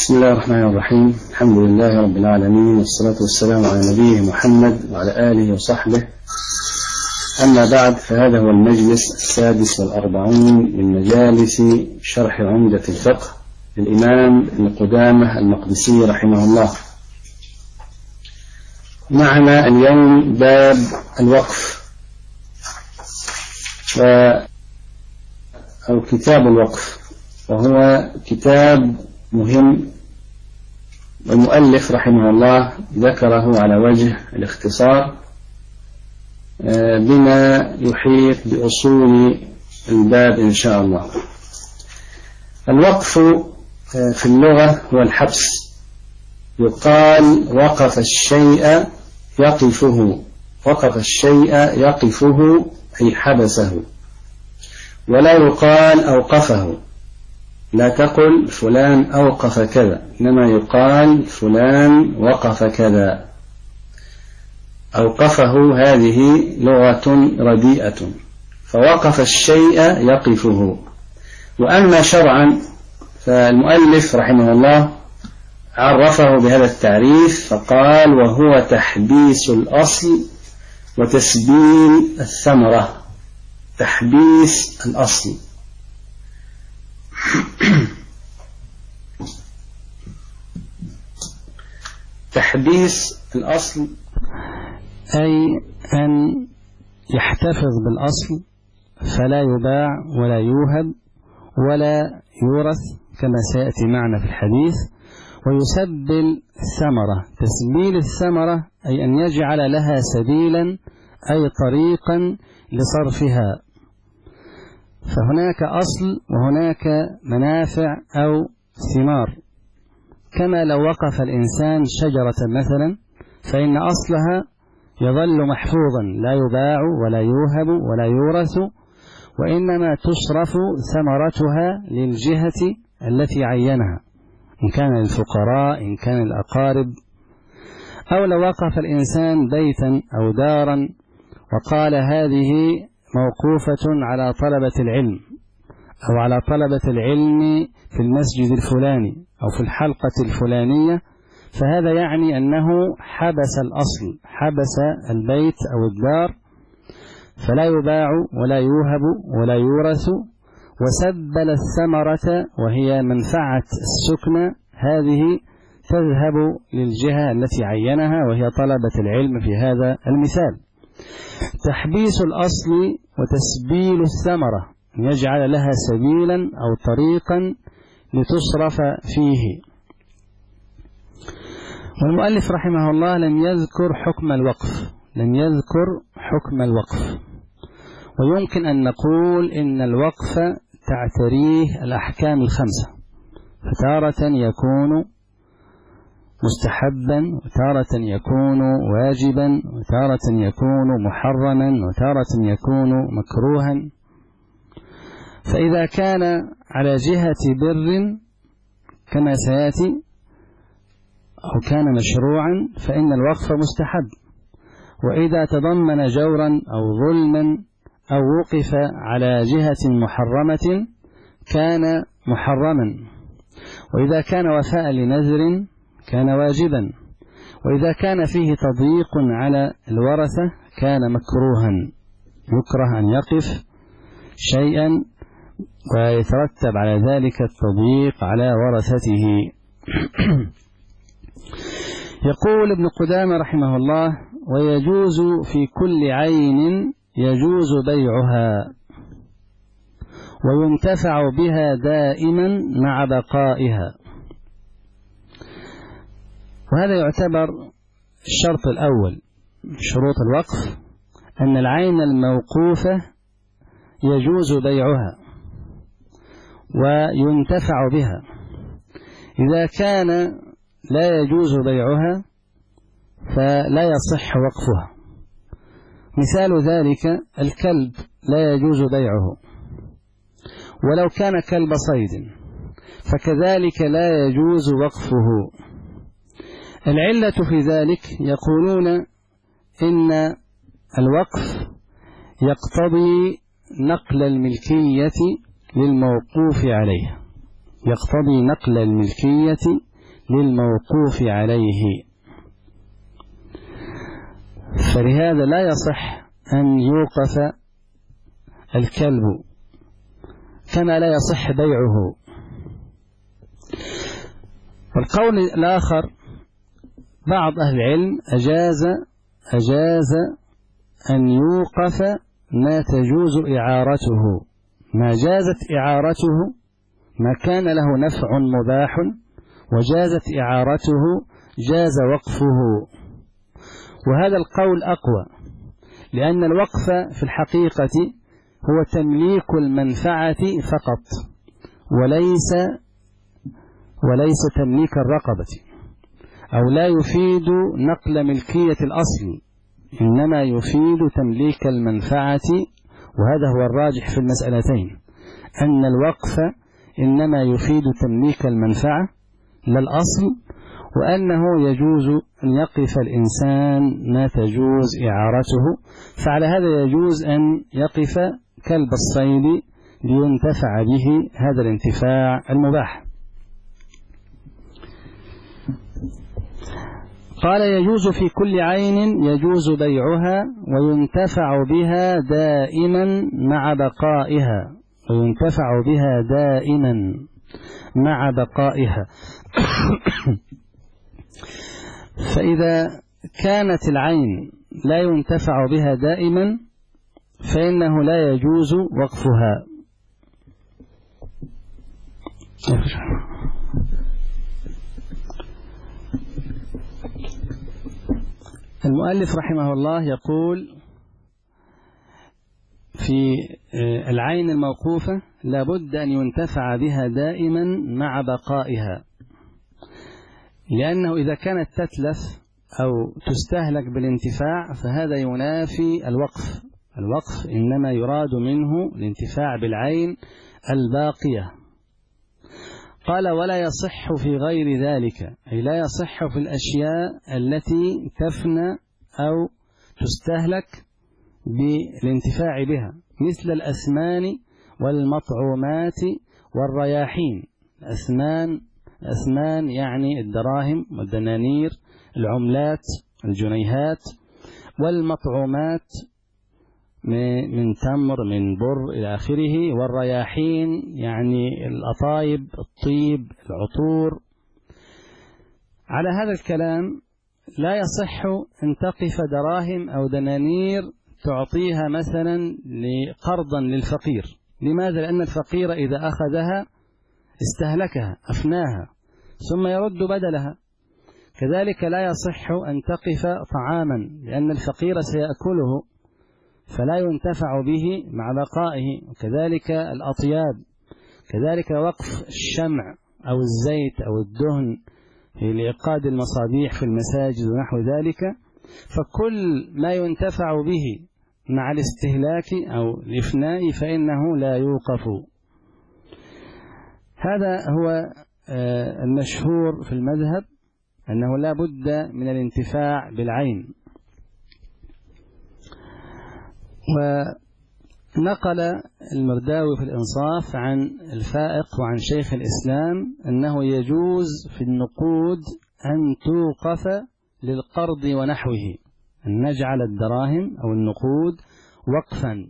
بسم الله الرحمن الرحيم. الحمد لله رب العالمين، والصلاة والسلام على نبيه محمد وعلى آله وصحبه. أما بعد، فهذا هو المجلس 46 من مجالس شرح عمدة الفقه للإمام ابن قدامة المقدسي رحمه الله. معنا اليوم باب الوقف أو كتاب الوقف، وهو كتاب مهم، والمؤلف رحمه الله ذكره على وجه الاختصار بما يحيط بأصول الباب إن شاء الله. الوقف في اللغة هو الحبس. يقال وقف الشيء يقفه، وقف الشيء يقفه أي حبسه، ولا يقال أوقفه. لا تقل فلان أوقف كذا، إنما يقال فلان وقف كذا. أوقفه هذه لغة رديئة، فوقف الشيء يقفه. وأما شرعا فالمؤلف رحمه الله عرفه بهذا التعريف، فقال وهو تحبيس الأصل وتسبيل الثمرة. تحبيس الأصل تحبيس الأصل أي أن يحتفظ بالأصل فلا يباع ولا يوهب ولا يورث كما سيأتي معنا في الحديث. ويسبل الثمرة. تسبيل الثمرة أي أن يجعل لها سبيلا أي طريقا لصرفها. فهناك أصل وهناك منافع أو ثمار. كما لو وقف الإنسان شجرة مثلا، فإن أصلها يظل محفوظا لا يباع ولا يوهب ولا يورث، وإنما تصرف ثمرتها للجهة التي عينها، إن كان للفقراء إن كان الأقارب. أو لو وقف الإنسان بيتا أو دارا وقال هذه موقوفة على طلبة العلم، أو على طلبة العلم في المسجد الفلاني أو في الحلقة الفلانية، فهذا يعني أنه حبس الأصل، حبس البيت أو الدار، فلا يباع ولا يوهب ولا يورث. وسبل الثمرة وهي منفعة السكنى، هذه تذهب للجهة التي عينها وهي طلبة العلم في هذا المثال. تحبيس الأصل وتسبيل الثمرة، يجعل لها سبيلا أو طريقا لتصرف فيه. والمؤلف رحمه الله لم يذكر حكم الوقف، لم يذكر حكم الوقف. ويمكن أن نقول إن الوقف تعتريه الأحكام الخمسة، فتارة يكون مستحبا، وتارة يكون واجبا، وتارة يكون محرما، وتارة يكون مكروها. فإذا كان على جهة بر كما سيأتي أو كان مشروعا فإن الوقف مستحب. وإذا تضمن جورا أو ظلما أو وقف على جهة محرمة كان محرما. وإذا كان وفاء لنذر كان واجبا. وإذا كان فيه تضييق على الورثة كان مكروها، يكره أن يقف شيئا ويترتب على ذلك التضييق على ورثته. يقول ابن قدامة رحمه الله: ويجوز في كل عين يجوز بيعها، وينتفع بها دائما مع بقائها. وهذا يعتبر الشرط الأول شروط الوقف، أن العين الموقوفة يجوز بيعها وينتفع بها. إذا كان لا يجوز بيعها فلا يصح وقفها. مثال ذلك الكلب لا يجوز بيعه، ولو كان كلب صيد فكذلك لا يجوز وقفه. العلة في ذلك يقولون إن الوقف يقتضي نقل الملكية للموقوف عليه، يقتضي نقل الملكية للموقوف عليه. فلهذا لا يصح أن يوقف الكلب كما لا يصح بيعه. والقول الآخر بعض أهل العلم أجاز أن يوقف ما تجوز إعارته، ما جازت إعارته، ما كان له نفع مباح وجازت إعارته جاز وقفه. وهذا القول أقوى، لأن الوقف في الحقيقة هو تمليك المنفعة فقط وليس تمليك الرقبة، أو لا يفيد نقل ملكية الأصل، إنما يفيد تمليك المنفعة. وهذا هو الراجح في المسألتين، أن الوقف إنما يفيد تمليك المنفعة لا الأصل، وأنه يجوز أن يقف الإنسان ما تجوز إعارته. فعلى هذا يجوز أن يقف كلب الصيد لينتفع به هذا الانتفاع المباح. قال يجوز في كل عين يجوز بيعها وينتفع بها دائما مع بقائها، وينتفع بها دائما مع بقائها. فإذا كانت العين لا ينتفع بها دائما فإنه لا يجوز وقفها. المؤلف رحمه الله يقول في العين الموقوفة لابد أن ينتفع بها دائما مع بقائها، لأنه إذا كانت تتلف أو تستهلك بالانتفاع فهذا ينافي الوقف. الوقف إنما يراد منه الانتفاع بالعين الباقية. قال ولا يصح في غير ذلك، أي لا يصح في الأشياء التي تفنى أو تستهلك بالانتفاع بها، مثل الأثمان والمطعومات والرياحين. الأثمان يعني الدراهم والدنانير، العملات الجنيهات، والمطعومات من تمر من بر إلى آخره، والرياحين يعني الأطايب الطيب العطور. على هذا الكلام لا يصح أن تقف دراهم أو دنانير تعطيها مثلا قرضا للفقير. لماذا؟ لأن الفقير إذا أخذها استهلكها أفناها ثم يرد بدلها. كذلك لا يصح أن تقف طعاما، لأن الفقير سيأكله فلا ينتفع به مع بقائه. وكذلك الأطياب، كذلك وقف الشمع أو الزيت أو الدهن لإيقاد المصابيح في المساجد ونحو ذلك، فكل ما ينتفع به مع الاستهلاك أو الإفناء فإنه لا يوقف. هذا هو المشهور في المذهب، أنه لا بد من الانتفاع بالعين. ونقل المرداوي في الإنصاف عن الفائق وعن شيخ الإسلام أنه يجوز في النقود أن توقف للقرض ونحوه، أن نجعل الدراهم أو النقود وقفا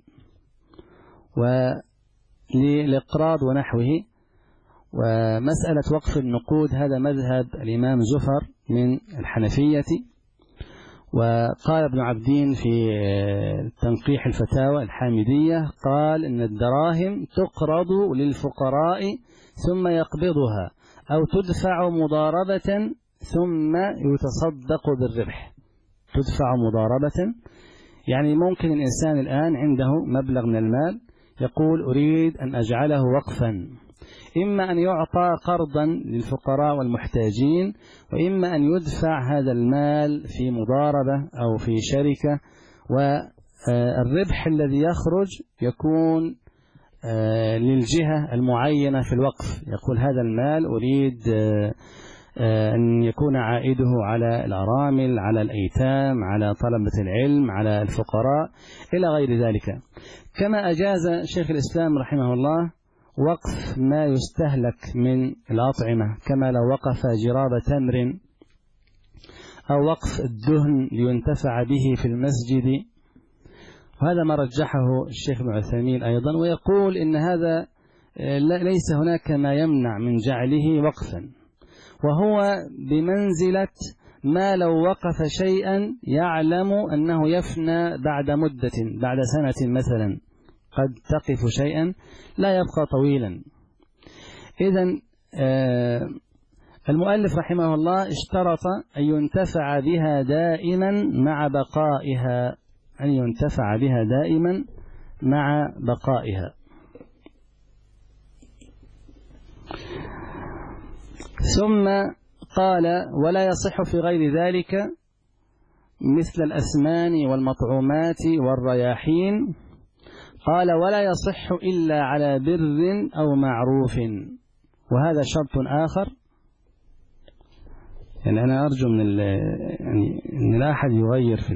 وللإقراض ونحوه. ومسألة وقف النقود هذا مذهب الإمام زفر من الحنفية. وقال ابن عبدين في تنقيح الفتاوى الحامدية قال إن الدراهم تقرض للفقراء ثم يقبضها، أو تدفع مضاربة ثم يتصدق بالربح. تدفع مضاربة يعني ممكن الإنسان الآن عنده مبلغ من المال يقول أريد أن أجعله وقفا، إما أن يعطى قرضا للفقراء والمحتاجين، وإما أن يدفع هذا المال في مضاربة أو في شركة، والربح الذي يخرج يكون للجهة المعينة في الوقف. يقول هذا المال أريد أن يكون عائده على الأرامل، على الأيتام، على طلبة العلم، على الفقراء إلى غير ذلك. كما أجاز شيخ الإسلام رحمه الله وقف ما يستهلك من الأطعمة، كما لو وقف جراب تمر، أو وقف الدهن لينتفع به في المسجد. وهذا ما رجحه الشيخ ابن عثيمين أيضا، ويقول إن هذا ليس هناك ما يمنع من جعله وقفا، وهو بمنزلة ما لو وقف شيئا يعلم أنه يفنى بعد مدة، بعد سنة مثلا قد تقف شيئا لا يبقى طويلا. إذن المؤلف رحمه الله اشترط أن ينتفع بها دائما مع بقائها، أن ينتفع بها دائما مع بقائها. ثم قال: ولا يصح في غير ذلك مثل الأسمان والمطعومات والرياحين. قال: ولا يصح إلا على بر أو معروف. وهذا شرط آخر، يعني أنا أرجو من أن لا أحد يغير في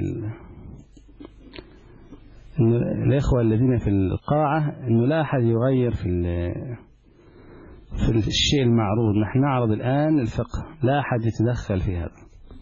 الإخوة الذين في القاعة، أنه لا أحد يغير في الشيء المعروض. نحن نعرض الآن الفقه، لا أحد يتدخل في هذا.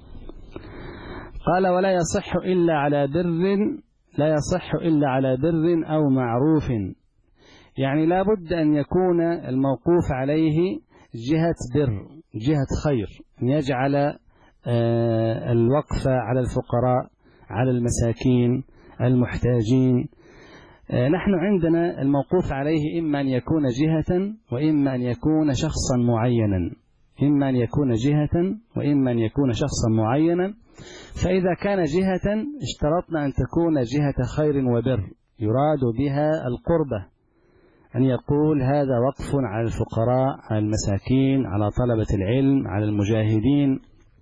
قال: ولا يصح إلا على بر، لا يصح إلا على بر أو معروف، يعني لا بد أن يكون الموقوف عليه جهة بر، جهة خير، أن يجعل الوقف على الفقراء، على المساكين المحتاجين. نحن عندنا الموقوف عليه إما أن يكون جهة وإما أن يكون شخصا معينا، إما أن يكون جهة وإما أن يكون شخصا معينا. فإذا كان جهة اشترطنا أن تكون جهة خير وبر يراد بها القربة، أن يقول هذا وقف على الفقراء، على المساكين، على طلبة العلم، على المجاهدين.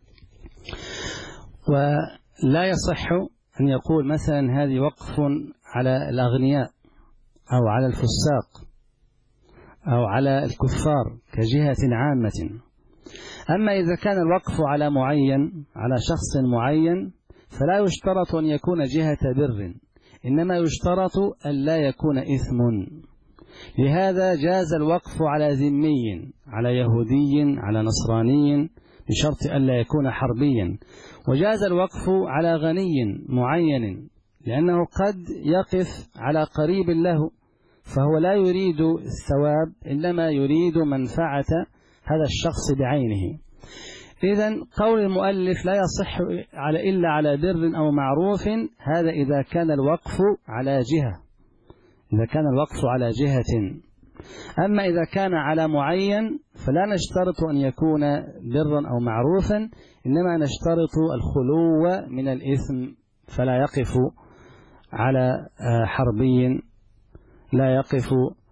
ولا يصح أن يقول مثلا هذه وقف على الأغنياء أو على الفساق أو على الكفار كجهة عامة. أما إذا كان الوقف على معين، على شخص معين، فلا يشترط أن يكون جهة بر، إنما يشترط أن لا يكون إثم. لهذا جاز الوقف على ذمي، على يهودي، على نصراني، بشرط أن لا يكون حربيا. وجاز الوقف على غني معين، لأنه قد يقف على قريب له، فهو لا يريد الثواب إنما يريد منفعة هذا الشخص بعينه. إذن قول المؤلف لا يصح إلا على بر أو معروف، هذا إذا كان الوقف على جهة، إذا كان الوقف على جهة. أما إذا كان على معين فلا نشترط أن يكون برا أو معروفا، إنما نشترط الخلو من الإثم، فلا يقف على حربي، لا يقف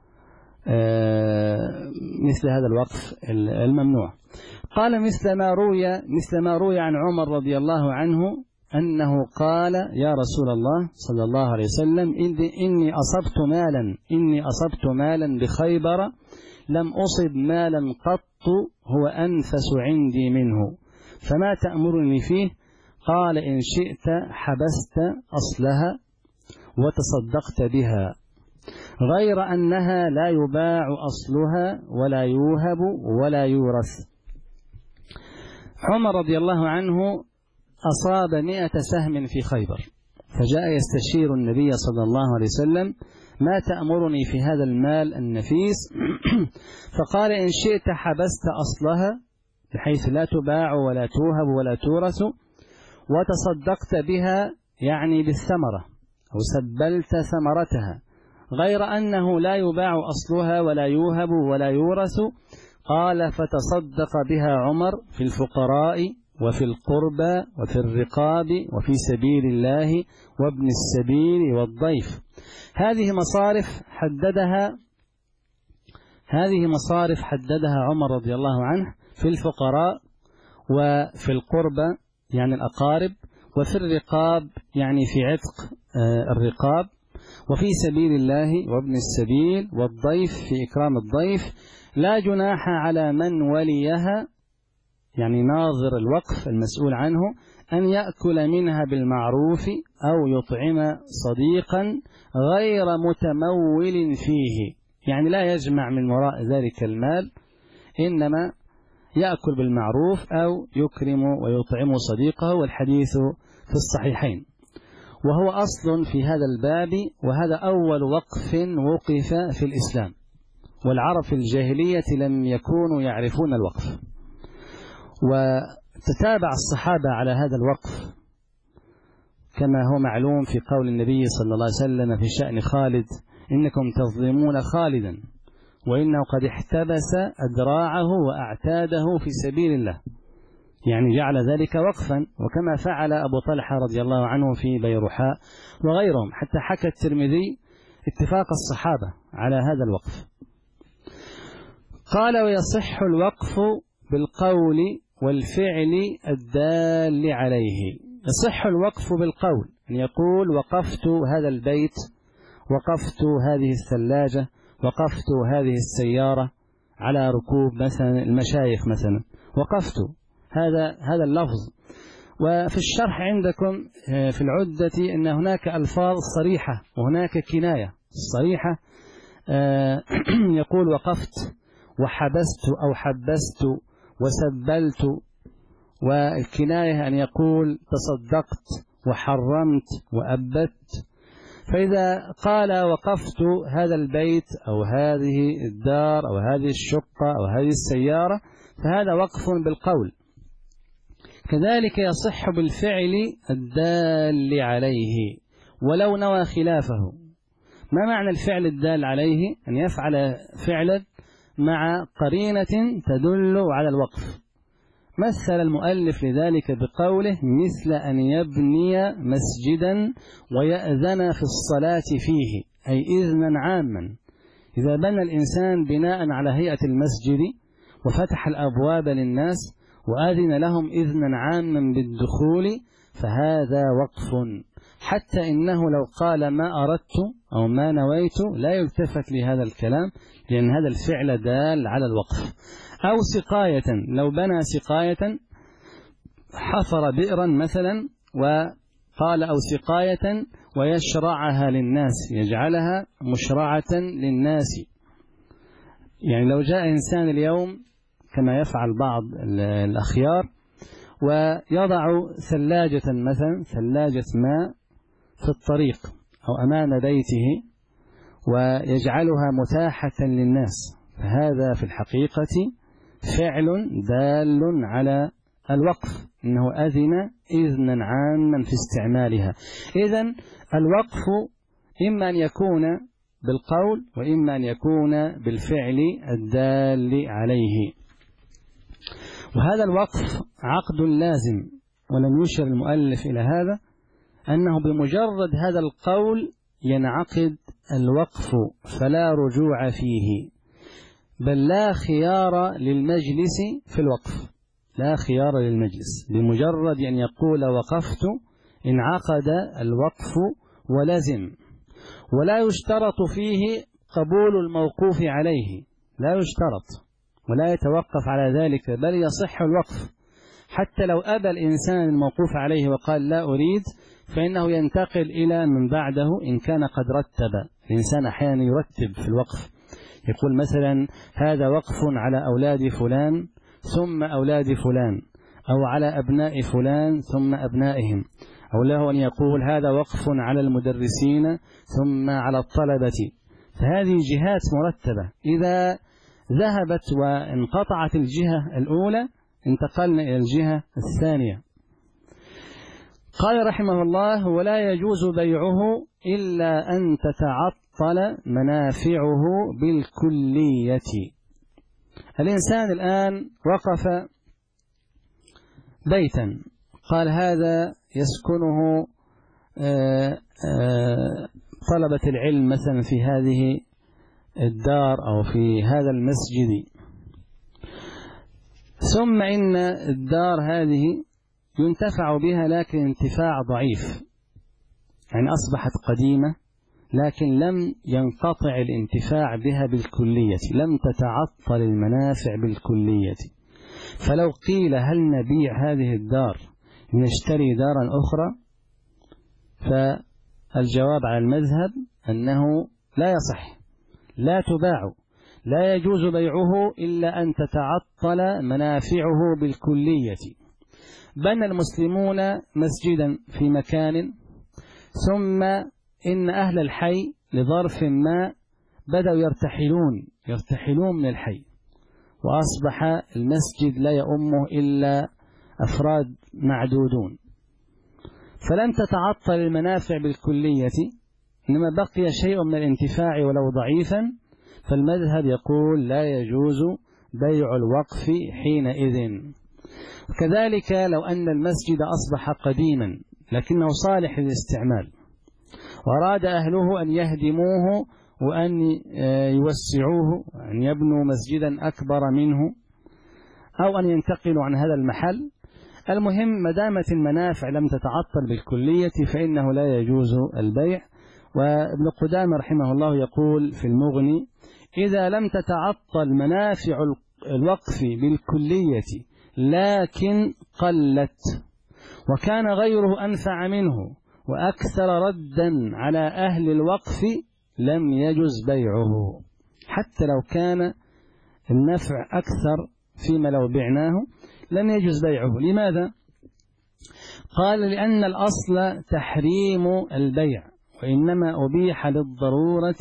مثل هذا الوقف الممنوع. قال: مثل ما روي عن عمر رضي الله عنه أنه قال: يا رسول الله صلى الله عليه وسلم، إني أصبت مالا بخيبر لم أصب مالا قط هو أنفس عندي منه، فما تأمرني فيه؟ قال: إن شئت حبست أصلها وتصدقت بها، غير أنها لا يباع أصلها ولا يوهب ولا يورث. عمر رضي الله عنه أصاب 100 سهم في خيبر، فجاء يستشير النبي صلى الله عليه وسلم: ما تأمرني في هذا المال النفيس؟ فقال: إن شئت حبست أصلها بحيث لا تباع ولا توهب ولا تورث، وتصدقت بها يعني بالثمرة أو سبلت ثمرتها، غير أنه لا يباع أصلها ولا يوهب ولا يورث. قال: فتصدق بها عمر في الفقراء وفي القربى وفي الرقاب وفي سبيل الله وابن السبيل والضيف. هذه مصارف حددها عمر رضي الله عنه في الفقراء، وفي القربى يعني الأقارب، وفي الرقاب يعني في عتق الرقاب، وفي سبيل الله وابن السبيل والضيف في إكرام الضيف. لا جناح على من وليها يعني ناظر الوقف المسؤول عنه أن يأكل منها بالمعروف أو يطعم صديقا غير متمول فيه، يعني لا يجمع من وراء ذلك المال، إنما يأكل بالمعروف أو يكرم ويطعم صديقه، والحديث في الصحيحين. وهو أصل في هذا الباب، وهذا أول وقف وقف في الإسلام، والعرب في الجاهلية لم يكونوا يعرفون الوقف. وتتابع الصحابة على هذا الوقف كما هو معلوم في قول النبي صلى الله عليه وسلم في شأن خالد: إنكم تظلمون خالدا وإنه قد احتبس أدراعه وأعتاده في سبيل الله، يعني جعل ذلك وقفا، وكما فعل أبو طلحة رضي الله عنه في بيرحاء وغيرهم، حتى حكى الترمذي اتفاق الصحابة على هذا الوقف. قال: ويصح الوقف بالقول والفعل الدال عليه. يصح الوقف بالقول، أن يقول: وقفت هذا البيت، وقفت هذه الثلاجة، وقفت هذه السيارة على ركوب مثلا المشايخ مثلا، وقفت، هذا اللفظ. وفي الشرح عندكم في العدة أن هناك ألفاظ صريحة وهناك كناية. الصريحة يقول: وقفت وحبست أو حبست وسبلت، والكناية أن يقول: تصدقت وحرمت وأبت. فإذا قال: وقفت هذا البيت أو هذه الدار أو هذه الشقة أو هذه السيارة، فهذا وقف بالقول. كذلك يصح بالفعل الدال عليه ولو نوى خلافه. ما معنى الفعل الدال عليه؟ أن يفعل فعلا مع قرينة تدل على الوقف. مثل المؤلف لذلك بقوله: مثل أن يبني مسجدا ويأذن في الصلاة فيه، أي إذنا عاما. إذا بنى الإنسان بناء على هيئة المسجد وفتح الأبواب للناس وآذن لهم إذنا عاما بالدخول، فهذا وقف، حتى إنه لو قال ما أردت أو ما نويت لا يلتفت لهذا الكلام، لأن هذا الفعل دال على الوقف. أو سقاية، لو بنى سقاية، حفر بئرا مثلا وقال: أو سقاية ويشرعها للناس، يجعلها مشرعة للناس. يعني لو جاء إنسان اليوم كما يفعل بعض الأخيار ويضع ثلاجة مثلا، ثلاجة ماء في الطريق أو أمام بيته ويجعلها متاحة للناس، فهذا في الحقيقة فعل دال على الوقف، إنه أذن إذنا عاما في استعمالها. إذن الوقف إما أن يكون بالقول وإما أن يكون بالفعل الدال عليه. وهذا الوقف عقد لازم، ولم يشر المؤلف إلى هذا، أنه بمجرد هذا القول ينعقد الوقف فلا رجوع فيه، بل لا خيار للمجلس في الوقف، لا خيار للمجلس. بمجرد أن يقول وقفت انعقد الوقف ولزم. ولا يشترط فيه قبول الموقوف عليه، لا يشترط ولا يتوقف على ذلك، بل يصح الوقف. حتى لو أبى الإنسان الموقوف عليه وقال لا أريد، فإنه ينتقل إلى من بعده إن كان قد رتب. الإنسان أحيانا يرتب في الوقف، يقول مثلا: هذا وقف على أولاد فلان ثم أولاد فلان، أو على أبناء فلان ثم أبنائهم، أو له أن يقول: هذا وقف على المدرسين ثم على الطلبة. فهذه جهات مرتبة، إذا ذهبت وانقطعت الجهة الأولى انتقلنا إلى الجهة الثانية. قال رحمه الله: ولا يجوز بيعه إلا أن تتعطل منافعه بالكلية. الإنسان الآن وقف بيتا، قال هذا يسكنه طلبة العلم مثلا في هذه الدار أو في هذا المسجد، ثم إن الدار هذه ينتفع بها لكن انتفاع ضعيف، يعني أصبحت قديمة لكن لم ينقطع الانتفاع بها بالكلية، لم تتعطل المنافع بالكلية. فلو قيل هل نبيع هذه الدار نشتري دارا أخرى، فالجواب على المذهب أنه لا يصح، لا تباع، لا يجوز بيعه إلا أن تتعطل منافعه بالكلية. بنى المسلمون مسجدا في مكان، ثم إن أهل الحي لظرف ما بدأوا يرتحلون من الحي، وأصبح المسجد لا يؤمه إلا أفراد معدودون، فلم تتعطل المنافع بالكلية، إنما بقي شيء من الانتفاع ولو ضعيفا، فالمذهب يقول لا يجوز بيع الوقف حينئذ. كذلك لو أن المسجد أصبح قديما لكنه صالح للاستعمال، وأراد أهله أن يهدموه وأن يوسعوه، أن يبنوا مسجدا أكبر منه، أو أن ينتقلوا عن هذا المحل، المهم مدامة المنافع لم تتعطل بالكلية فإنه لا يجوز البيع. وابن قدامة رحمه الله يقول في المغني: إذا لم تتعطل منافع الوقف بالكلية لكن قلت وكان غيره أنفع منه وأكثر ردا على أهل الوقف لم يجوز بيعه، حتى لو كان النفع أكثر فيما لو بعناه لم يجوز بيعه. لماذا؟ قال: لأن الأصل تحريم البيع، وإنما أبيح للضرورة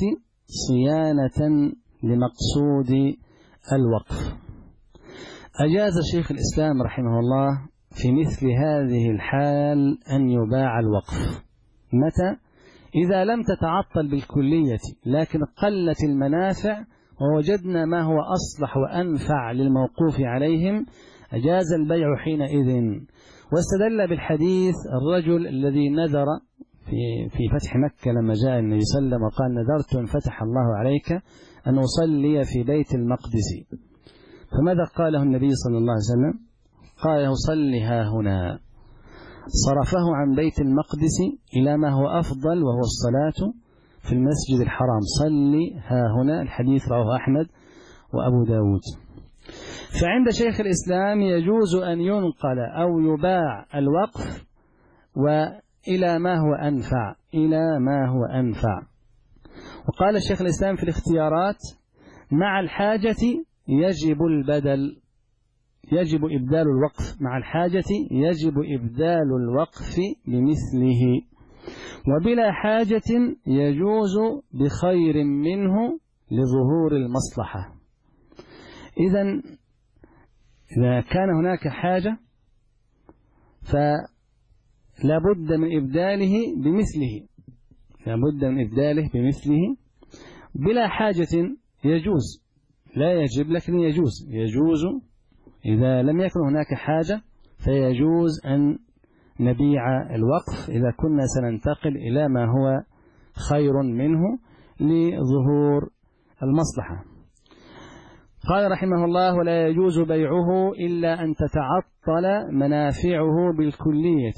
صيانة لمقصود الوقف. أجاز شيخ الإسلام رحمه الله في مثل هذه الحال أن يباع الوقف. متى؟ إذا لم تتعطل بالكلية لكن قلت المنافع ووجدنا ما هو أصلح وأنفع للموقوف عليهم، أجاز البيع حينئذ. واستدل بالحديث الرجل الذي نذر في فتح مكة لما جاء النبي صلى الله عليه وسلم وقال: نذرت أن فتح الله عليك أن أصلي في بيت المقدس، فماذا قاله النبي صلى الله عليه وسلم؟ قال: صلي ها هنا. صرفه عن بيت المقدس إلى ما هو أفضل وهو الصلاة في المسجد الحرام. صلي ها هنا، الحديث رواه أحمد وأبو داود. فعند شيخ الإسلام يجوز أن ينقل أو يباع الوقف وإلى ما هو أنفع. وقال الشيخ الإسلام في الاختيارات: مع الحاجة يجب إبدال الوقف، مع الحاجة يجب إبدال الوقف بمثله، وبلا حاجة يجوز بخير منه لظهور المصلحة. إذا كان هناك حاجة فلا بد من إبداله بمثله، بلا حاجة يجوز، لا يجب لكن يجوز إذا لم يكن هناك حاجة، فيجوز أن نبيع الوقف إذا كنا سننتقل إلى ما هو خير منه لظهور المصلحة. قال رحمه الله: ولا يجوز بيعه إلا أن تتعطل منافعه بالكلية،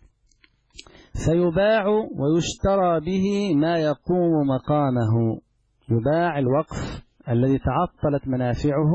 فيباع ويشترى به ما يقوم مقامه. يباع الوقف الذي تعطلت منافعه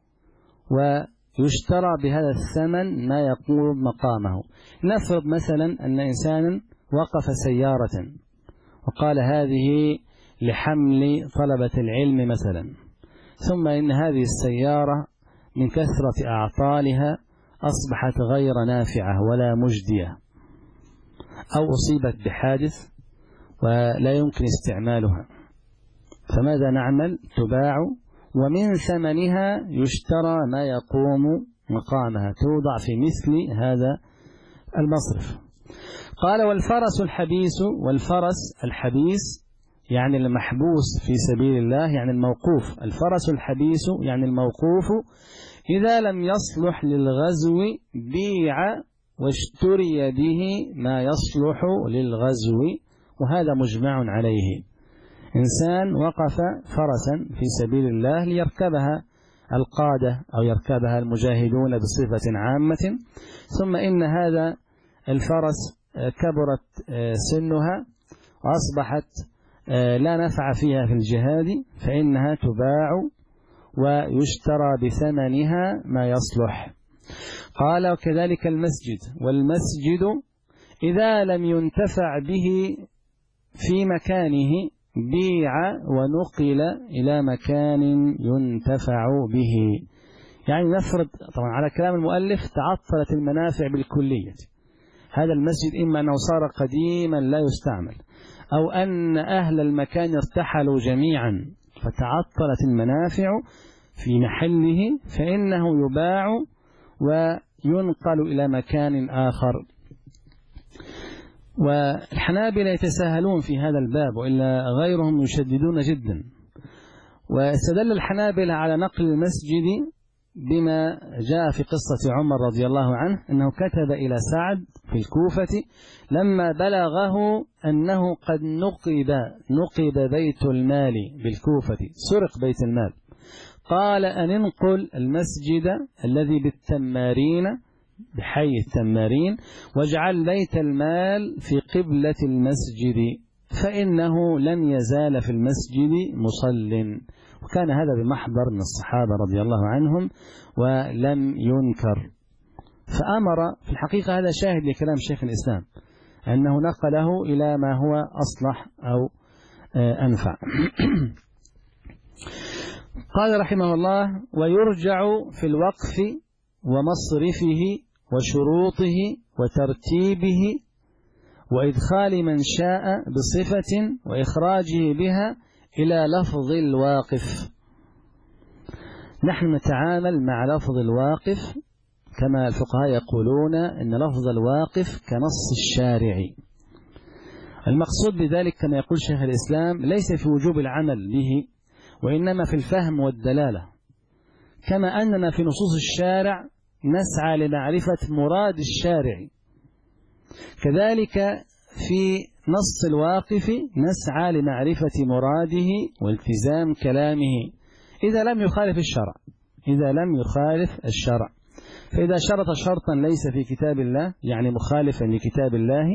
ويشترى بهذا الثمن ما يقوم مقامه. نفرض مثلا أن إنسانا وقف سيارة وقال: هذه لحمل طلبة العلم مثلا، ثم إن هذه السيارة من كثرة أعطالها أصبحت غير نافعة ولا مجدية، أو أصيبت بحادث ولا يمكن استعمالها، فماذا نعمل؟ تباع ومن ثمنها يشترى ما يقوم مقامها، توضع في مثل هذا المصرف. قال: والفرس الحبيس يعني المحبوس في سبيل الله، يعني الموقوف. الفرس الحبيس يعني الموقوف إذا لم يصلح للغزو بيع واشتري به ما يصلح للغزو، وهذا مجمع عليه. إنسان وقف فرسا في سبيل الله ليركبها القادة أو يركبها المجاهدون بصفة عامة، ثم إن هذا الفرس كبرت سنها وأصبحت لا نفع فيها في الجهاد، فإنها تباع ويشترى بثمنها ما يصلح. قال: وكذلك والمسجد إذا لم ينتفع به في مكانه بيع ونقل إلى مكان ينتفع به. يعني نفرض طبعا على كلام المؤلف تعطلت المنافع بالكلية، هذا المسجد إما أنه صار قديما لا يستعمل، أو أن أهل المكان ارتحلوا جميعا فتعطلت المنافع في محله، فإنه يباع وينقل إلى مكان آخر. والحنابلة يتساهلون في هذا الباب، وإلا غيرهم يشددون جدا. واستدل الحنابلة على نقل المسجد بما جاء في قصة عمر رضي الله عنه أنه كتب إلى سعد في الكوفة لما بلغه أنه قد نقب بيت المال بالكوفة، سرق بيت المال، قال أن انقل المسجد الذي بالتمارين بحي التمارين واجعل بيت المال في قبلة المسجد، فإنه لن يزال في المسجد مصل. وكان هذا بمحضر من الصحابة رضي الله عنهم ولم ينكر. فأمر في الحقيقة، هذا شاهد لكلام شيخ الإسلام أنه نقله إلى ما هو أصلح أو أنفع. قال رحمه الله: ويرجع في الوقف ومصرفه وشروطه وترتيبه وإدخال من شاء بصفة وإخراجه بها إلى لفظ الواقف. نحن نتعامل مع لفظ الواقف كما الفقهاء يقولون إن لفظ الواقف كنص الشارع. المقصود بذلك كما يقول شيخ الإسلام ليس في وجوب العمل به، وإنما في الفهم والدلالة، كما أننا في نصوص الشارع نسعى لمعرفة مراد الشارع، كذلك في نص الواقف نسعى لمعرفة مراده والتزام كلامه إذا لم يخالف الشرع. فإذا شرط شرطا ليس في كتاب الله، يعني مخالفا لكتاب الله،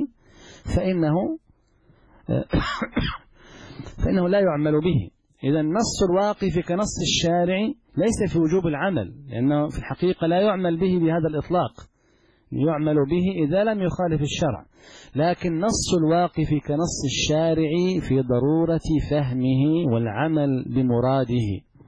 فإنه لا يعمل به. إذا نص الواقف كنص الشارع ليس في وجوب العمل، لأنه في الحقيقة لا يعمل به بهذا الإطلاق، يعمل به إذا لم يخالف الشرع، لكن نص الواقف كنص الشارع في ضرورة فهمه والعمل بمراده.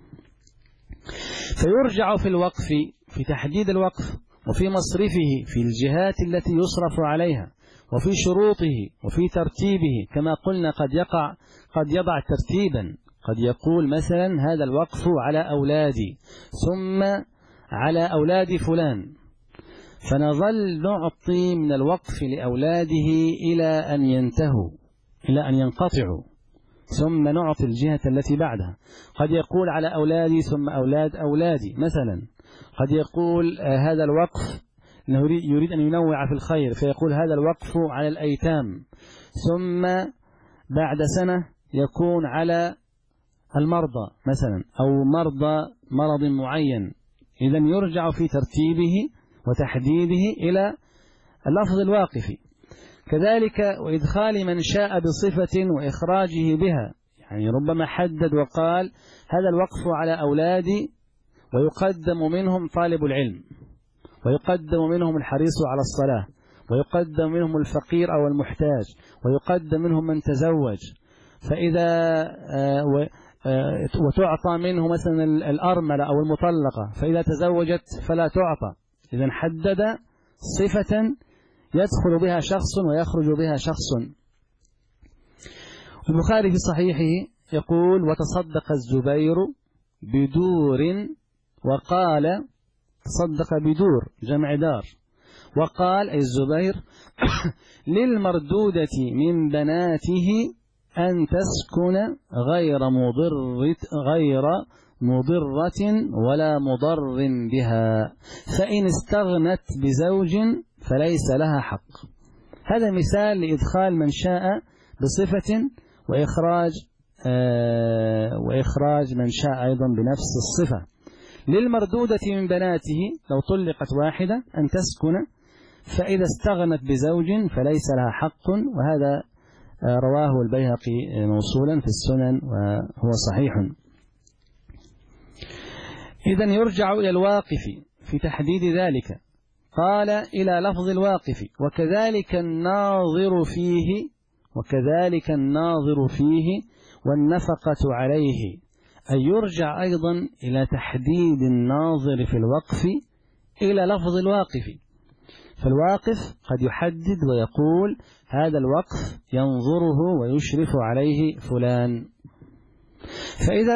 فيرجع في الوقف في تحديد الوقف، وفي مصرفه في الجهات التي يصرف عليها، وفي شروطه وفي ترتيبه، كما قلنا قد يضع ترتيبا، قد يقول مثلا هذا الوقف على أولادي ثم على أولاد فلان، فنظل نعطي من الوقف لأولاده إلى أن ينتهوا، إلى أن ينقطعوا، ثم نعطي الجهة التي بعدها. قد يقول على أولادي ثم أولاد أولادي مثلا. قد يقول هذا الوقف يريد أن ينوع في الخير، فيقول هذا الوقف على الأيتام، ثم بعد سنة يكون على المرضى مثلا، أو مرضى مرض معين. إذن يرجع في ترتيبه وتحديده إلى اللفظ الواقف. كذلك وإدخال من شاء بصفة وإخراجه بها، يعني ربما حدد وقال هذا الوقف على أولادي، ويقدم منهم طالب العلم، ويقدم منهم الحريص على الصلاة، ويقدم منهم الفقير أو المحتاج، ويقدم منهم من تزوج، فإذا وتعطى منه مثلا الأرملة أو المطلقة، فإذا تزوجت فلا تعطى. إذن حدد صفة يدخل بها شخص ويخرج بها شخص. البخاري في صحيحه يقول: وتصدق الزبير بدور، وقال تصدق بدور جمع دار، وقال أي الزبير للمردودة من بناته أن تسكن غير مضرة ولا مضر بها، فإن استغنت بزوج فليس لها حق. هذا مثال لإدخال من شاء بصفة وإخراج من شاء أيضا بنفس الصفة. للمردودة من بناته لو طلقت واحدة أن تسكن، فإذا استغنت بزوج فليس لها حق. وهذا رواه البيهقي موصولا في السنن وهو صحيح. إذن يرجع إلى الواقف في تحديد ذلك. قال إلى لفظ الواقف: وكذلك الناظر فيه والنفقة عليه، أن يرجع أيضا إلى تحديد الناظر في الوقف إلى لفظ الواقف. فالواقف قد يحدد ويقول هذا الوقف ينظره ويشرف عليه فلان. فإذا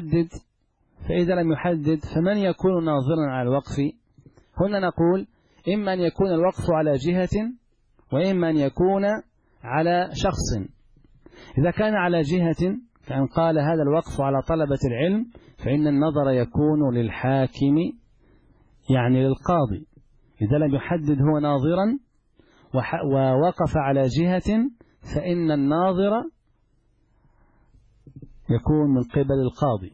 لم يحدد فمن يكون ناظرا على الوقف؟ هنا نقول إما أن يكون الوقف على جهة وإما أن يكون على شخص. إذا كان على جهة كأن قال هذا الوقف على طلبة العلم فإن النظر يكون للحاكم يعني للقاضي. إذا لم يحدد هو ناظرا ووقف على جهة فإن الناظر يكون من قبل القاضي.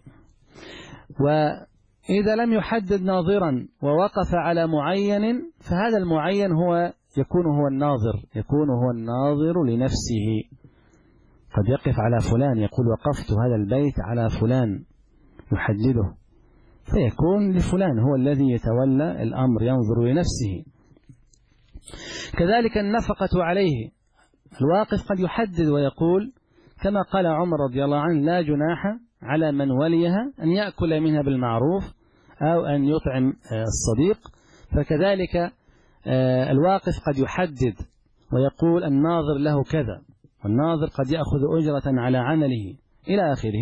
وإذا لم يحدد ناظرا ووقف على معين فهذا المعين يكون هو الناظر لنفسه. قد يقف على فلان يقول وقفت هذا البيت على فلان يحدده، فيكون لفلان هو الذي يتولى الأمر ينظر لنفسه. كذلك النفقة عليه، الواقف قد يحدد ويقول كما قال عمر رضي الله عنه لا جناح على من وليها أن يأكل منها بالمعروف أو أن يطعم الصديق. فكذلك الواقف قد يحدد ويقول الناظر له كذا، والناظر قد يأخذ أجرة على عمله إلى آخره.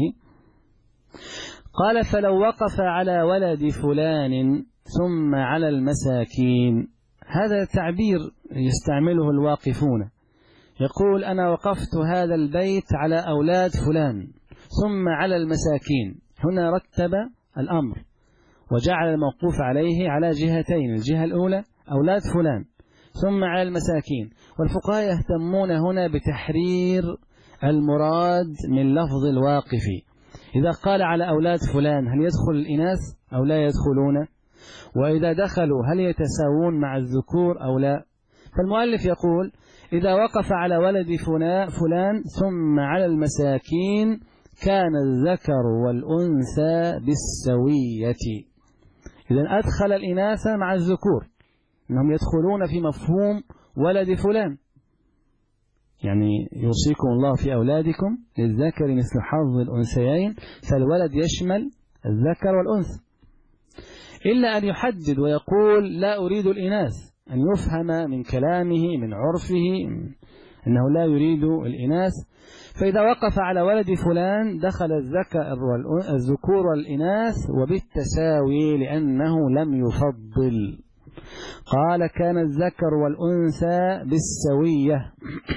قال فلو وقف على ولد فلان ثم على المساكين، هذا التعبير يستعمله الواقفون، يقول أنا وقفت هذا البيت على أولاد فلان ثم على المساكين. هنا رتب الأمر وجعل الموقوف عليه على جهتين، الجهة الأولى أولاد فلان ثم على المساكين. والفقهاء يهتمون هنا بتحرير المراد من لفظ الواقف. إذا قال على أولاد فلان هل يدخل الإناث أو لا يدخلون؟ وإذا دخلوا هل يتساوون مع الذكور أو لا؟ فالمؤلف يقول إذا وقف على ولد فلان ثم على المساكين كان الذكر والأنثى بالسوية. إذن أدخل الإناث مع الذكور، إنهم يدخلون في مفهوم ولد فلان، يعني يوصيكم الله في أولادكم للذكر مثل حظ الأنثيين، فالولد يشمل الذكر والأنثى. إلا أن يحدد ويقول لا أريد الإناث، أن يفهم من كلامه من عرفه أنه لا يريد الإناث. فإذا وقف على ولد فلان دخل الذكور والإناث وبالتساوي لأنه لم يفضل. قال كان الذكر والأنثى بالسوية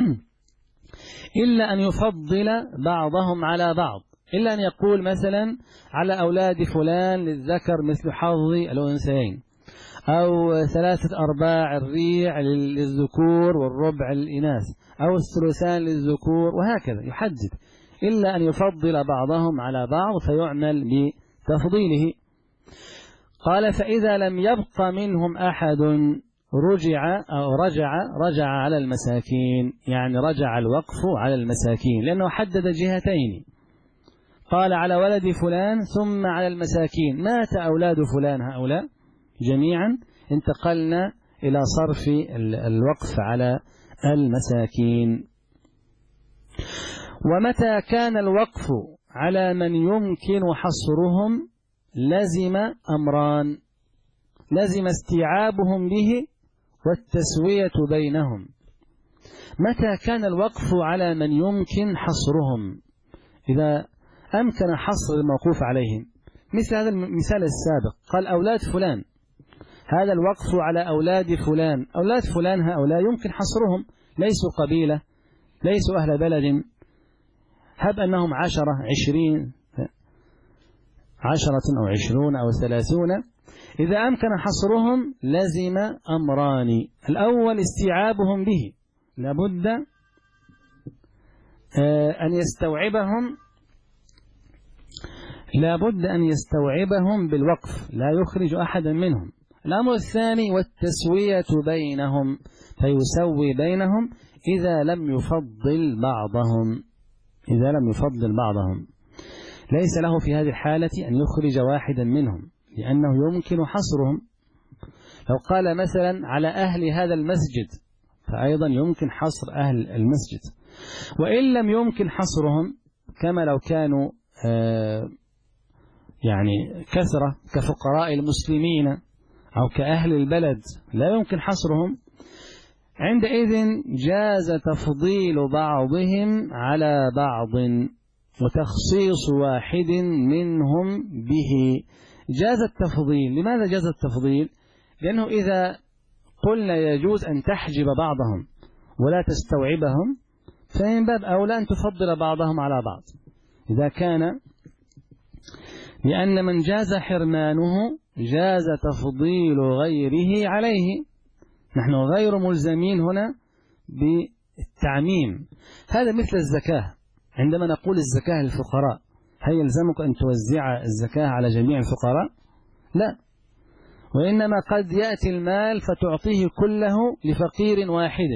إلا أن يفضل بعضهم على بعض، إلا أن يقول مثلا على أولاد فلان للذكر مثل حظ الأنثيين، أو 3/4 الريع للذكور والربع للإناث، أو 3 للذكور، وهكذا يحدد. إلا أن يفضل بعضهم على بعض فيعمل بتفضيله. قال فإذا لم يبق منهم أحد رجع على المساكين، يعني رجع الوقف على المساكين لأنه حدد جهتين. قال على ولد فلان ثم على المساكين، مات أولاد فلان هؤلاء جميعا، انتقلنا إلى صرف الوقف على المساكين. ومتى كان الوقف على من يمكن حصرهم لزم أمران: لزم استيعابهم به والتسوية بينهم. متى كان الوقف على من يمكن حصرهم، إذا أمكن حصر الموقوف عليهم، مثل هذا المثال السابق، قال أولاد فلان، هذا الوقف على أولاد فلان. أولاد فلان هؤلاء يمكن حصرهم، ليسوا قبيلة، ليسوا أهل بلد، هب أنهم 10 20 أو 20 أو 30. إذا أمكن حصرهم لزم أمران: الأول استيعابهم به، لابد أن يستوعبهم بالوقف، لا يخرج أحدا منهم. الأمر الثاني والتسوية بينهم، فيسوي بينهم إذا لم يفضل بعضهم. ليس له في هذه الحالة أن يخرج واحدا منهم لأنه يمكن حصرهم. لو قال مثلا على أهل هذا المسجد فأيضا يمكن حصر أهل المسجد. وإن لم يمكن حصرهم كما لو كانوا يعني كثرة كفقراء المسلمين أو كأهل البلد لا يمكن حصرهم، عندئذ جاز تفضيل بعضهم على بعض وتخصيص واحد منهم به. جاز التفضيل. لماذا جاز التفضيل؟ لأنه إذا قلنا يجوز أن تحجب بعضهم ولا تستوعبهم فمن باب أولى أن تفضل بعضهم على بعض. إذا كان لأن من جاز حرمانه جاز تفضيل غيره عليه. نحن غير ملزمين هنا بالتعميم. هذا مثل الزكاة. عندما نقول الزكاة للفقراء هل يلزمك أن توزع الزكاة على جميع الفقراء؟ لا، وإنما قد يأتي المال فتعطيه كله لفقير واحد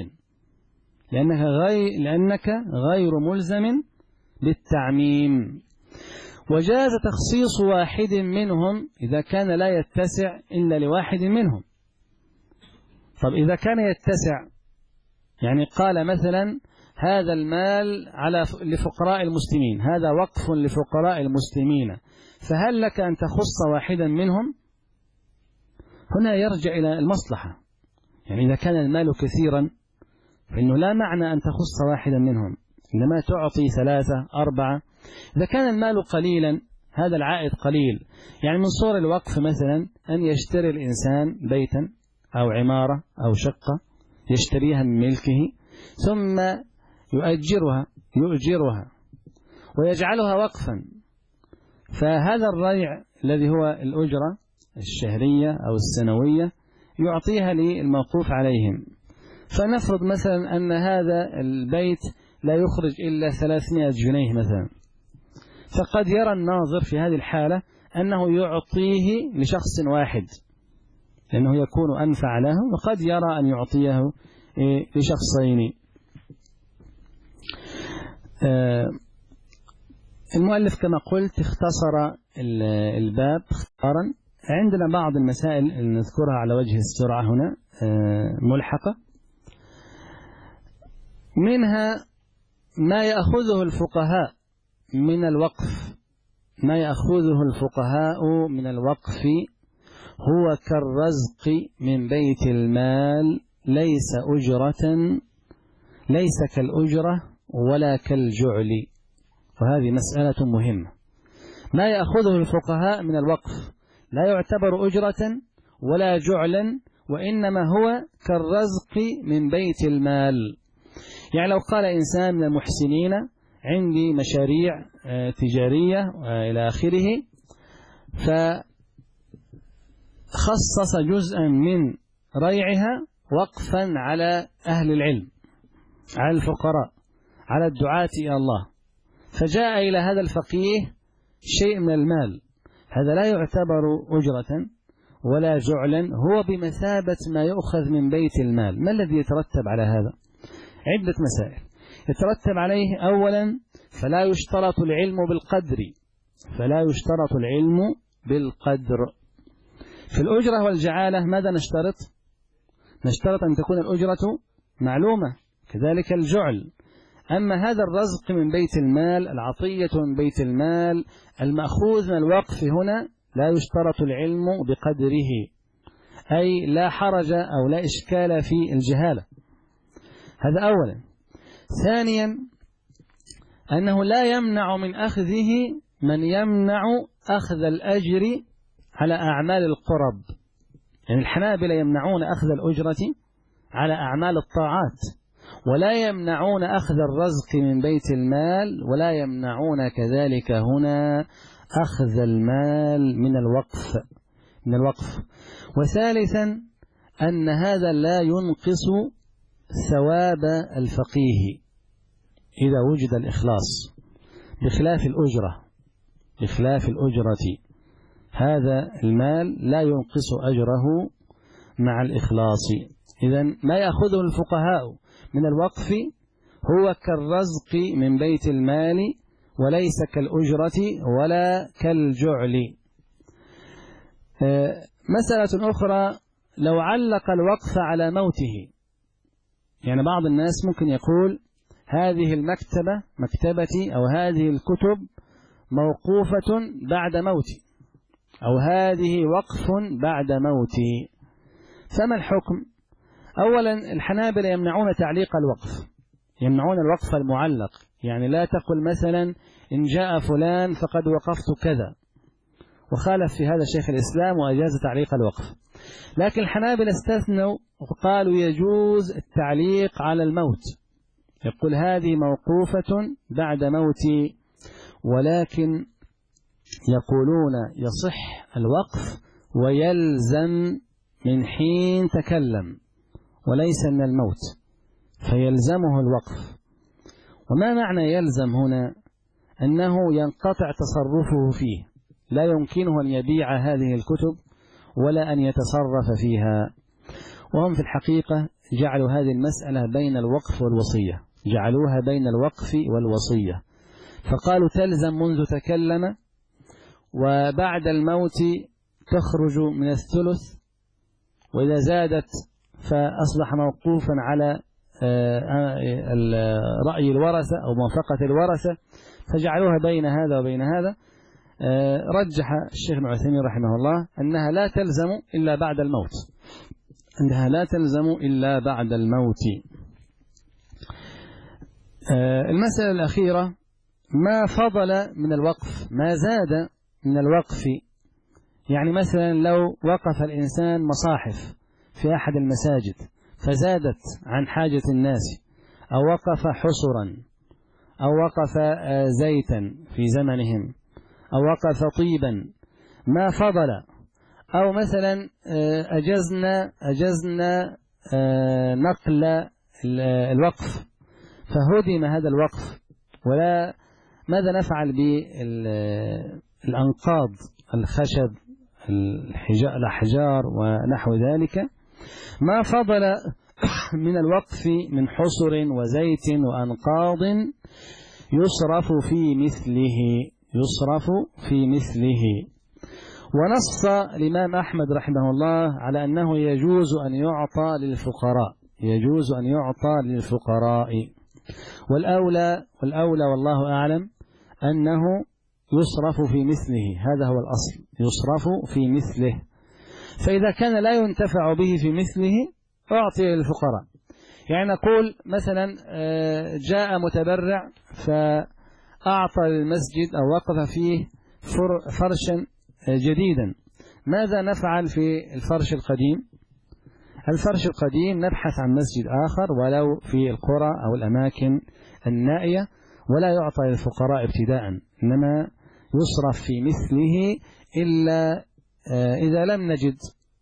لأنك غير ملزم بالتعميم. وجاز تخصيص واحد منهم إذا كان لا يتسع إلا لواحد منهم. طب إذا كان يتسع، يعني قال مثلا هذا المال لفقراء المسلمين، هذا وقف لفقراء المسلمين، فهل لك أن تخص واحدا منهم؟ هنا يرجع إلى المصلحة. يعني إذا كان المال كثيرا فإنه لا معنى أن تخص واحدا منهم، إنما تعطي 3 4. إذا كان المال قليلا، هذا العائد قليل، يعني من صور الوقف مثلا أن يشتري الإنسان بيتا أو عمارة أو شقة يشتريها من ملكه ثم يؤجرها ويجعلها وقفا، فهذا الريع الذي هو الأجرة الشهرية أو السنوية يعطيها للموقوف عليهم. فنفرض مثلا أن هذا البيت لا يخرج إلا 300 جنيه مثلا، فقد يرى الناظر في هذه الحالة أنه يعطيه لشخص واحد لأنه يكون أنفع له، وقد يرى أن يعطيه لشخصين. المؤلف كما قلت اختصر الباب اختصارا. عندنا بعض المسائل نذكرها على وجه السرعة هنا ملحقة، منها ما يأخذه الفقهاء من الوقف. ما يأخذه الفقهاء من الوقف هو كالرزق من بيت المال، ليس كالأجرة ولا كالجعل. وهذه مسألة مهمة. ما يأخذه الفقهاء من الوقف لا يعتبر أجرة ولا جعلا، وإنما هو كالرزق من بيت المال. يعني لو قال إنسان من المحسنين عندي مشاريع تجارية إلى آخره، فخصص جزءا من ريعها وقفا على أهل العلم، على الفقراء، على الدعاة إلى الله، فجاء إلى هذا الفقيه شيء من المال، هذا لا يعتبر أجرة ولا جعلا، هو بمثابة ما يؤخذ من بيت المال. ما الذي يترتب على هذا؟ عدة مسائل يترتب عليه. أولا فلا يشترط العلم بالقدر. في الأجرة والجعالة ماذا نشترط؟ نشترط أن تكون الأجرة معلومة، كذلك الجعل. أما هذا الرزق من بيت المال، العطية من بيت المال المأخوذ من الوقف، هنا لا يشترط العلم بقدره، أي لا حرج أو لا إشكال في الجهالة. هذا أولا. ثانيا أنه لا يمنع من أخذه من يمنع أخذ الأجر على أعمال القرب. يعني الحنابلة يمنعون أخذ الأجرة على أعمال الطاعات، ولا يمنعون أخذ الرزق من بيت المال، ولا يمنعون كذلك هنا أخذ المال من الوقف. وثالثا أن هذا لا ينقص ثواب الفقيه إذا وجد الإخلاص، بخلاف الأجرة. هذا المال لا ينقص أجره مع الإخلاص. إذن ما يأخذه الفقهاء من الوقف هو كالرزق من بيت المال، وليس كالأجرة ولا كالجعل. مسألة أخرى، لو علق الوقف على موته، يعني بعض الناس ممكن يقول هذه المكتبة مكتبتي أو هذه الكتب موقوفة بعد موتي، أو هذه وقف بعد موتي. فما الحكم؟ أولا الحنابلة يمنعون تعليق الوقف، يمنعون الوقف المعلق، يعني لا تقل مثلا إن جاء فلان فقد وقفت كذا، وخالف في هذا شيخ الإسلام وأجاز تعليق الوقف. لكن الحنابلة استثنوا وقالوا يجوز التعليق على الموت، يقول هذه موقوفة بعد موتي، ولكن يقولون يصح الوقف ويلزم من حين تكلم وليس من الموت، فيلزمه الوقف. وما معنى يلزم هنا؟ أنه ينقطع تصرفه فيه، لا يمكنه أن يبيع هذه الكتب ولا أن يتصرف فيها. وهم في الحقيقة جعلوا هذه المسألة بين الوقف والوصية، جعلوها بين الوقف والوصية، فقالوا تلزم منذ تكلم، وبعد الموت تخرج من الثلث، وإذا زادت فأصبح موقوفا على رأي الورثة أو موافقة الورثة، فجعلوها بين هذا وبين هذا. رجح الشيخ ابن عثيمين رحمه الله أنها لا تلزم إلا بعد الموت، أنها لا تلزم إلا بعد الموت. المسألة الأخيرة ما فضل من الوقف، ما زاد من الوقف، يعني مثلا لو وقف الإنسان مصاحف في أحد المساجد فزادت عن حاجة الناس، أو وقف حصرا، أو وقف زيتا في زمنهم، أو وقف طيبا، ما فضل، أو مثلا أجزنا نقل الوقف فهدم هذا الوقف، ولا ماذا نفعل بالأنقاض الخشب الأحجار ونحو ذلك؟ ما فضل من الوقف من حصر وزيت وأنقاض يصرف في مثله، يصرف في مثله. ونص الإمام أحمد رحمه الله على أنه يجوز أن يعطى للفقراء، يجوز أن يعطى للفقراء، والأولى والله أعلم أنه يصرف في مثله، هذا هو الأصل، يصرف في مثله. فإذا كان لا ينتفع به في مثله أعطي للفقراء. يعني نقول مثلا جاء متبرع فأعطى للمسجد أو وقف فيه فرشا جديدا، ماذا نفعل في الفرش القديم؟ الفرش القديم نبحث عن مسجد آخر ولو في القرى أو الأماكن النائية، ولا يعطى للفقراء ابتداء، إنما يصرف في مثله إلا إذا لم نجد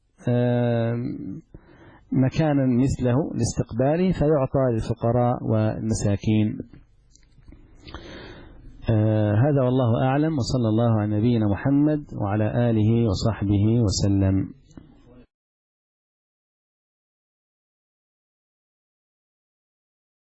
مكانا مثله لاستقباله فيعطى للفقراء والمساكين. هذا والله أعلم، وصلى الله على نبينا محمد وعلى آله وصحبه وسلم.